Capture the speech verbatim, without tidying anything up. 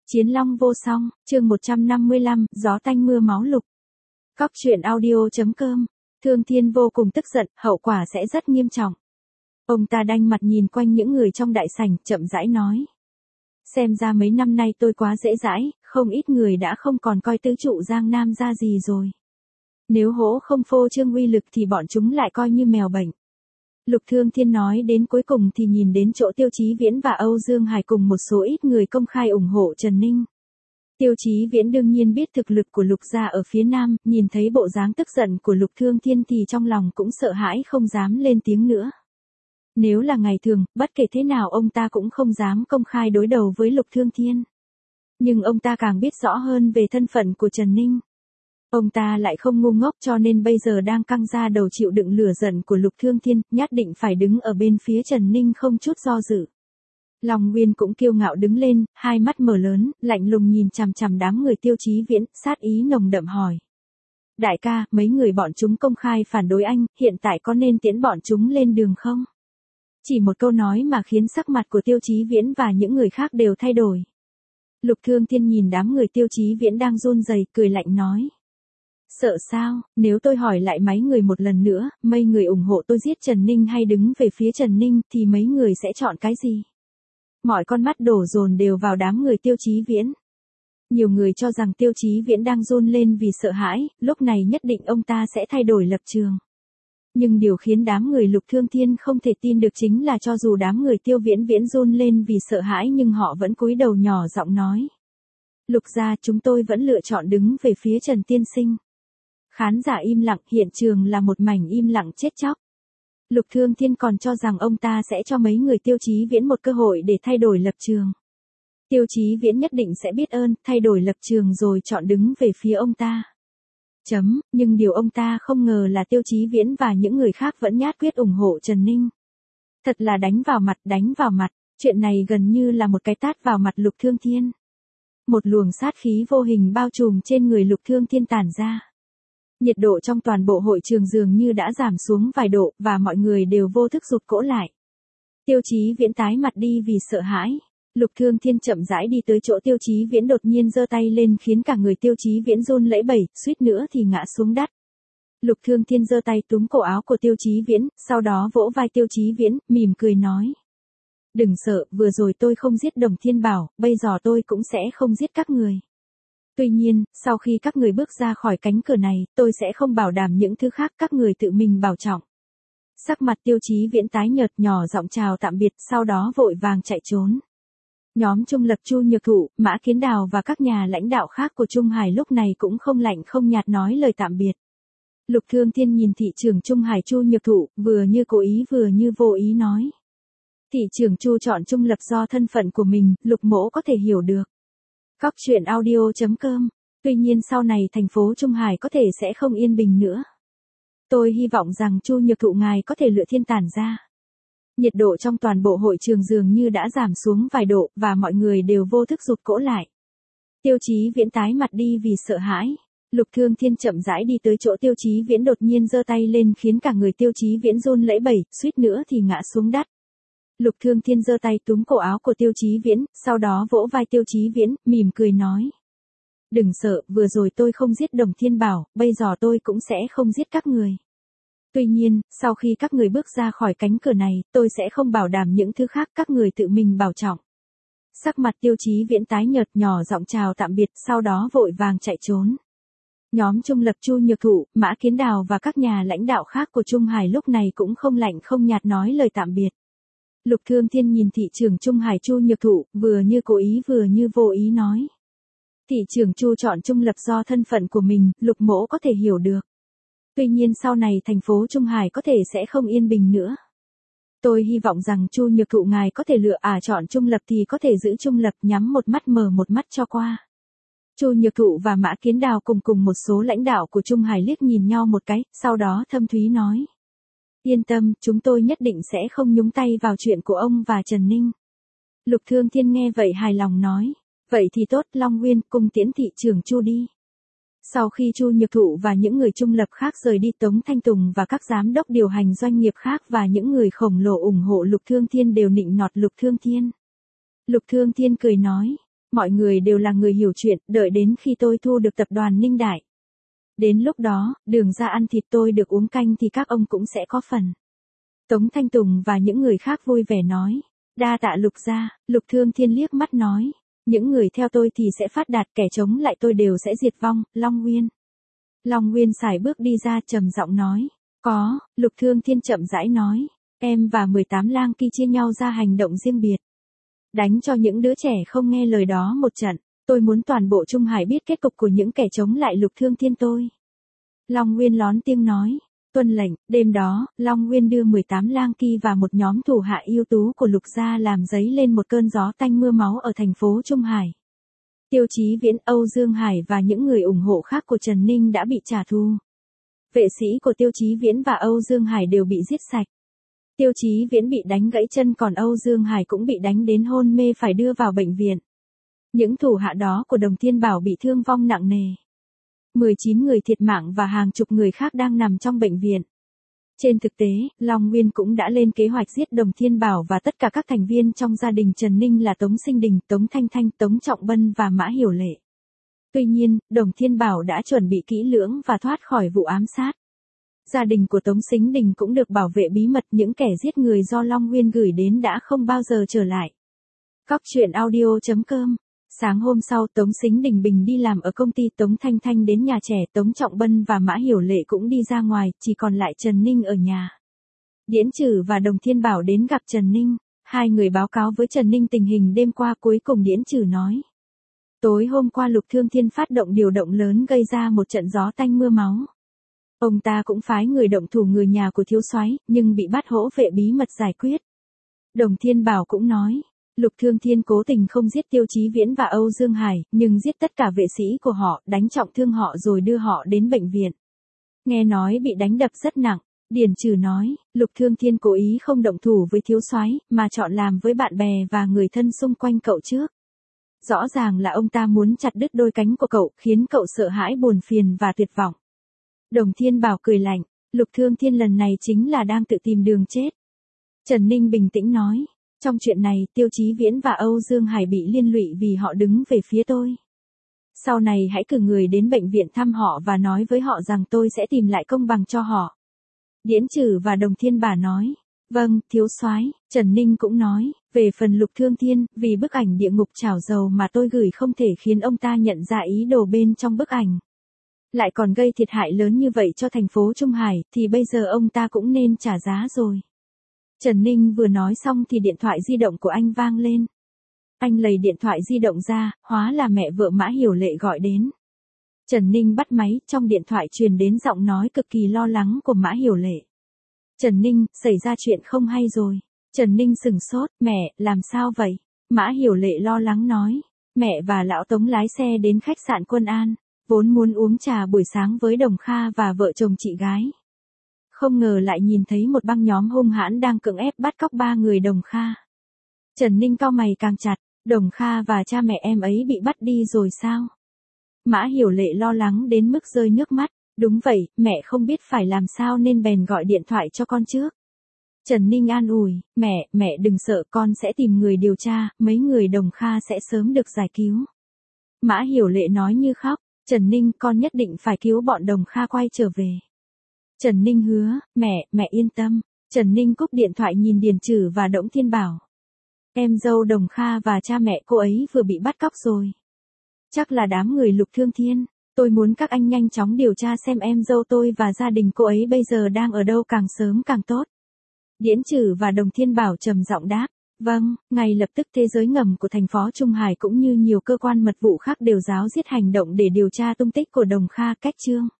Chiến long vô song, chương một trăm năm mươi lăm, gió tanh mưa máu lục. Cóc truyện audio chấm com. Thương Thiên vô cùng tức giận, hậu quả sẽ rất nghiêm trọng. Ông ta đanh mặt nhìn quanh những người trong đại sảnh, chậm rãi nói. Xem ra mấy năm nay tôi quá dễ dãi, không ít người đã không còn coi tứ trụ Giang Nam ra gì rồi. Nếu hỗ không phô trương uy lực thì bọn chúng lại coi như mèo bệnh. Lục Thương Thiên nói đến cuối cùng thì nhìn đến chỗ Tiêu Chí Viễn và Âu Dương Hải cùng một số ít người công khai ủng hộ Trần Ninh. Tiêu Chí Viễn đương nhiên biết thực lực của Lục gia ở phía Nam, nhìn thấy bộ dáng tức giận của Lục Thương Thiên thì trong lòng cũng sợ hãi không dám lên tiếng nữa. Nếu là ngày thường, bất kể thế nào ông ta cũng không dám công khai đối đầu với Lục Thương Thiên. Nhưng ông ta càng biết rõ hơn về thân phận của Trần Ninh. Ông ta lại không ngu ngốc cho nên bây giờ đang căng ra đầu chịu đựng lửa giận của Lục Thương Thiên, nhất định phải đứng ở bên phía Trần Ninh không chút do dự. Long Nguyên cũng kiêu ngạo đứng lên, hai mắt mở lớn, lạnh lùng nhìn chằm chằm đám người Tiêu Chí Viễn, sát ý nồng đậm hỏi. Đại ca, mấy người bọn chúng công khai phản đối anh, hiện tại có nên tiễn bọn chúng lên đường không? Chỉ một câu nói mà khiến sắc mặt của Tiêu Chí Viễn và những người khác đều thay đổi. Lục Thương Thiên nhìn đám người Tiêu Chí Viễn đang run rẩy, cười lạnh nói. Sợ sao, nếu tôi hỏi lại mấy người một lần nữa, mấy người ủng hộ tôi giết Trần Ninh hay đứng về phía Trần Ninh thì mấy người sẽ chọn cái gì? Mọi con mắt đổ dồn đều vào đám người Tiêu Chí Viễn. Nhiều người cho rằng Tiêu Chí Viễn đang run lên vì sợ hãi, lúc này nhất định ông ta sẽ thay đổi lập trường. Nhưng điều khiến đám người Lục Thương Thiên không thể tin được chính là cho dù đám người Tiêu Viễn Viễn run lên vì sợ hãi nhưng họ vẫn cúi đầu nhỏ giọng nói. Lục gia, chúng tôi vẫn lựa chọn đứng về phía Trần tiên sinh. Khán giả im lặng, hiện trường là một mảnh im lặng chết chóc. Lục Thương Thiên còn cho rằng ông ta sẽ cho mấy người Tiêu Chí Viễn một cơ hội để thay đổi lập trường. Tiêu Chí Viễn nhất định sẽ biết ơn, thay đổi lập trường rồi chọn đứng về phía ông ta. Chấm, nhưng điều ông ta không ngờ là Tiêu Chí Viễn và những người khác vẫn nhát quyết ủng hộ Trần Ninh. Thật là đánh vào mặt, đánh vào mặt, chuyện này gần như là một cái tát vào mặt Lục Thương Thiên. Một luồng sát khí vô hình bao trùm trên người Lục Thương Thiên tản ra. Nhiệt độ trong toàn bộ hội trường dường như đã giảm xuống vài độ và mọi người đều vô thức rụt cổ lại. Tiêu Chí Viễn tái mặt đi vì sợ hãi. Lục Thương Thiên chậm rãi đi tới chỗ Tiêu Chí Viễn đột nhiên giơ tay lên khiến cả người Tiêu Chí Viễn run lẩy bẩy, suýt nữa thì ngã xuống đất. Lục Thương Thiên giơ tay túm cổ áo của Tiêu Chí Viễn, sau đó vỗ vai Tiêu Chí Viễn, mỉm cười nói. Đừng sợ, vừa rồi tôi không giết Đồng Thiên Bảo, bây giờ tôi cũng sẽ không giết các người. Tuy nhiên, sau khi các người bước ra khỏi cánh cửa này, tôi sẽ không bảo đảm những thứ khác, các người tự mình bảo trọng. Sắc mặt Tiêu Chí Viễn tái nhợt, nhỏ giọng chào tạm biệt, sau đó vội vàng chạy trốn. Nhóm Trung Lập, Chu Nhược Thụ, Mã Kiến Đào và các nhà lãnh đạo khác của Trung Hải lúc này cũng không lạnh không nhạt nói lời tạm biệt. Lục Thương Thiên nhìn thị trưởng Trung Hải Chu Nhược Thụ, vừa như cố ý vừa như vô ý nói. Thị trưởng Chu chọn Trung Lập do thân phận của mình, Lục mỗ có thể hiểu được. Cóc truyện audio chấm com. Tuy nhiên sau này thành phố Trung Hải có thể sẽ không yên bình nữa. Tôi hy vọng rằng Chu Nhược Thụ ngài có thể lựa thiên tản ra. Nhiệt độ trong toàn bộ hội trường dường như đã giảm xuống vài độ và mọi người đều vô thức rụt cổ lại. Tiêu Chí Viễn tái mặt đi vì sợ hãi. Lục Thương Thiên chậm rãi đi tới chỗ Tiêu Chí Viễn đột nhiên giơ tay lên khiến cả người Tiêu Chí Viễn run lẩy bẩy, suýt nữa thì ngã xuống đất. Lục Thương Thiên giơ tay túm cổ áo của Tiêu Chí Viễn, sau đó vỗ vai Tiêu Chí Viễn, mỉm cười nói. Đừng sợ, vừa rồi tôi không giết Đồng Thiên Bảo, bây giờ tôi cũng sẽ không giết các người. Tuy nhiên, sau khi các người bước ra khỏi cánh cửa này, tôi sẽ không bảo đảm những thứ khác, các người tự mình bảo trọng. Sắc mặt Tiêu Chí Viễn tái nhợt, nhỏ giọng chào tạm biệt, sau đó vội vàng chạy trốn. Nhóm Trung Lập, Chu Nhược Thụ, Mã Kiến Đào và các nhà lãnh đạo khác của Trung Hải lúc này cũng không lạnh không nhạt nói lời tạm biệt. Lục Thương Thiên nhìn thị trưởng Trung Hải Chu Nhược Thụ, vừa như cố ý vừa như vô ý nói. Thị trưởng Chu chọn Trung Lập do thân phận của mình, Lục mỗ có thể hiểu được. Tuy nhiên sau này thành phố Trung Hải có thể sẽ không yên bình nữa. Tôi hy vọng rằng Chu Nhược Thụ ngài có thể lựa à chọn Trung Lập thì có thể giữ Trung Lập, nhắm một mắt mở một mắt cho qua. Chu Nhược Thụ và Mã Kiến Đào cùng cùng một số lãnh đạo của Trung Hải liếc nhìn nhau một cái, sau đó thâm thúy nói. Yên tâm, chúng tôi nhất định sẽ không nhúng tay vào chuyện của ông và Trần Ninh. Lục Thương Thiên nghe vậy hài lòng nói. Vậy thì tốt, Long Nguyên, cùng tiễn thị trưởng Chu đi. Sau khi Chu Nhược Thụ và những người Trung Lập khác rời đi, Tống Thanh Tùng và các giám đốc điều hành doanh nghiệp khác và những người khổng lồ ủng hộ Lục Thương Thiên đều nịnh nọt Lục Thương Thiên. Lục Thương Thiên cười nói. Mọi người đều là người hiểu chuyện, đợi đến khi tôi thu được tập đoàn Ninh Đại. Đến lúc đó, đường ra ăn thịt tôi được uống canh thì các ông cũng sẽ có phần. Tống Thanh Tùng và những người khác vui vẻ nói. Đa tạ Lục gia. Lục Thương Thiên liếc mắt nói. Những người theo tôi thì sẽ phát đạt, kẻ chống lại tôi đều sẽ diệt vong. Long Nguyên. Long Nguyên sải bước đi ra trầm giọng nói. Có, Lục Thương Thiên chậm rãi nói. Em và mười tám lang kia chia nhau ra hành động riêng biệt. Đánh cho những đứa trẻ không nghe lời đó một trận. Tôi muốn toàn bộ Trung Hải biết kết cục của những kẻ chống lại Lục Thương Thiên tôi. Long Nguyên lón tiếng nói. Tuân lệnh. Đêm đó, Long Nguyên đưa mười tám lang kia và một nhóm thủ hạ ưu tú của Lục gia làm dấy lên một cơn gió tanh mưa máu ở thành phố Trung Hải. Tiêu Chí Viễn, Âu Dương Hải và những người ủng hộ khác của Trần Ninh đã bị trả thù. Vệ sĩ của Tiêu Chí Viễn và Âu Dương Hải đều bị giết sạch. Tiêu Chí Viễn bị đánh gãy chân, còn Âu Dương Hải cũng bị đánh đến hôn mê phải đưa vào bệnh viện. Những thủ hạ đó của Đồng Thiên Bảo bị thương vong nặng nề. mười chín người thiệt mạng và hàng chục người khác đang nằm trong bệnh viện. Trên thực tế, Long Nguyên cũng đã lên kế hoạch giết Đồng Thiên Bảo và tất cả các thành viên trong gia đình Trần Ninh là Tống Sinh Đình, Tống Thanh Thanh, Tống Trọng Bân và Mã Hiểu Lệ. Tuy nhiên, Đồng Thiên Bảo đã chuẩn bị kỹ lưỡng và thoát khỏi vụ ám sát. Gia đình của Tống Sinh Đình cũng được bảo vệ bí mật, những kẻ giết người do Long Nguyên gửi đến đã không bao giờ trở lại. Cóc truyện audio chấm com. Sáng hôm sau, Tống Sinh Đình bình đi làm ở công ty, Tống Thanh Thanh đến nhà trẻ, Tống Trọng Bân và Mã Hiểu Lệ cũng đi ra ngoài, chỉ còn lại Trần Ninh ở nhà. Điễn Trử và Đồng Thiên Bảo đến gặp Trần Ninh, hai người báo cáo với Trần Ninh tình hình đêm qua. Cuối cùng Điễn Trử nói. Tối hôm qua Lục Thương Thiên phát động điều động lớn gây ra một trận gió tanh mưa máu. Ông ta cũng phái người động thủ người nhà của thiếu soái, nhưng bị bắt hỗ vệ bí mật giải quyết. Đồng Thiên Bảo cũng nói. Lục Thương Thiên cố tình không giết Tiêu Chí Viễn và Âu Dương Hải, nhưng giết tất cả vệ sĩ của họ, đánh trọng thương họ rồi đưa họ đến bệnh viện. Nghe nói bị đánh đập rất nặng. Điền Trừ nói, Lục Thương Thiên cố ý không động thủ với thiếu soái, mà chọn làm với bạn bè và người thân xung quanh cậu trước. Rõ ràng là ông ta muốn chặt đứt đôi cánh của cậu, khiến cậu sợ hãi, buồn phiền và tuyệt vọng. Đồng Thiên Bảo cười lạnh, Lục Thương Thiên lần này chính là đang tự tìm đường chết. Trần Ninh bình tĩnh nói. Trong chuyện này, Tiêu Chí Viễn và Âu Dương Hải bị liên lụy vì họ đứng về phía tôi. Sau này hãy cử người đến bệnh viện thăm họ và nói với họ rằng tôi sẽ tìm lại công bằng cho họ. Điễn Trử và Đồng Thiên Bảo nói. Vâng, thiếu soái. Trần Ninh cũng nói. Về phần Lục Thương Thiên, vì bức ảnh địa ngục chảo dầu mà tôi gửi không thể khiến ông ta nhận ra ý đồ bên trong bức ảnh. Lại còn gây thiệt hại lớn như vậy cho thành phố Trung Hải, thì bây giờ ông ta cũng nên trả giá rồi. Trần Ninh vừa nói xong thì điện thoại di động của anh vang lên. Anh lấy điện thoại di động ra, hóa là mẹ vợ Mã Hiểu Lệ gọi đến. Trần Ninh bắt máy, trong điện thoại truyền đến giọng nói cực kỳ lo lắng của Mã Hiểu Lệ. Trần Ninh, xảy ra chuyện không hay rồi. Trần Ninh sửng sốt, mẹ, làm sao vậy? Mã Hiểu Lệ lo lắng nói. Mẹ và lão Tống lái xe đến khách sạn Quân An, vốn muốn uống trà buổi sáng với Đồng Kha và vợ chồng chị gái. Không ngờ lại nhìn thấy một băng nhóm hung hãn đang cưỡng ép bắt cóc ba người Đồng Kha. Trần Ninh cau mày càng chặt, Đồng Kha và cha mẹ em ấy bị bắt đi rồi sao? Mã Hiểu Lệ lo lắng đến mức rơi nước mắt, đúng vậy, mẹ không biết phải làm sao nên bèn gọi điện thoại cho con trước. Trần Ninh an ủi, mẹ, mẹ đừng sợ, con sẽ tìm người điều tra, mấy người Đồng Kha sẽ sớm được giải cứu. Mã Hiểu Lệ nói như khóc, Trần Ninh, con nhất định phải cứu bọn Đồng Kha quay trở về. Trần Ninh hứa, mẹ, mẹ yên tâm. Trần Ninh cúp điện thoại nhìn Điền Trử và Đổng Thiên Bảo. Em dâu Đồng Kha và cha mẹ cô ấy vừa bị bắt cóc rồi. Chắc là đám người Lục Thương Thiên. Tôi muốn các anh nhanh chóng điều tra xem em dâu tôi và gia đình cô ấy bây giờ đang ở đâu, càng sớm càng tốt. Điễn Trử và Đồng Thiên Bảo trầm giọng đáp. Vâng, ngay lập tức thế giới ngầm của thành phố Trung Hải cũng như nhiều cơ quan mật vụ khác đều ráo riết hành động để điều tra tung tích của Đồng Kha. Cách chương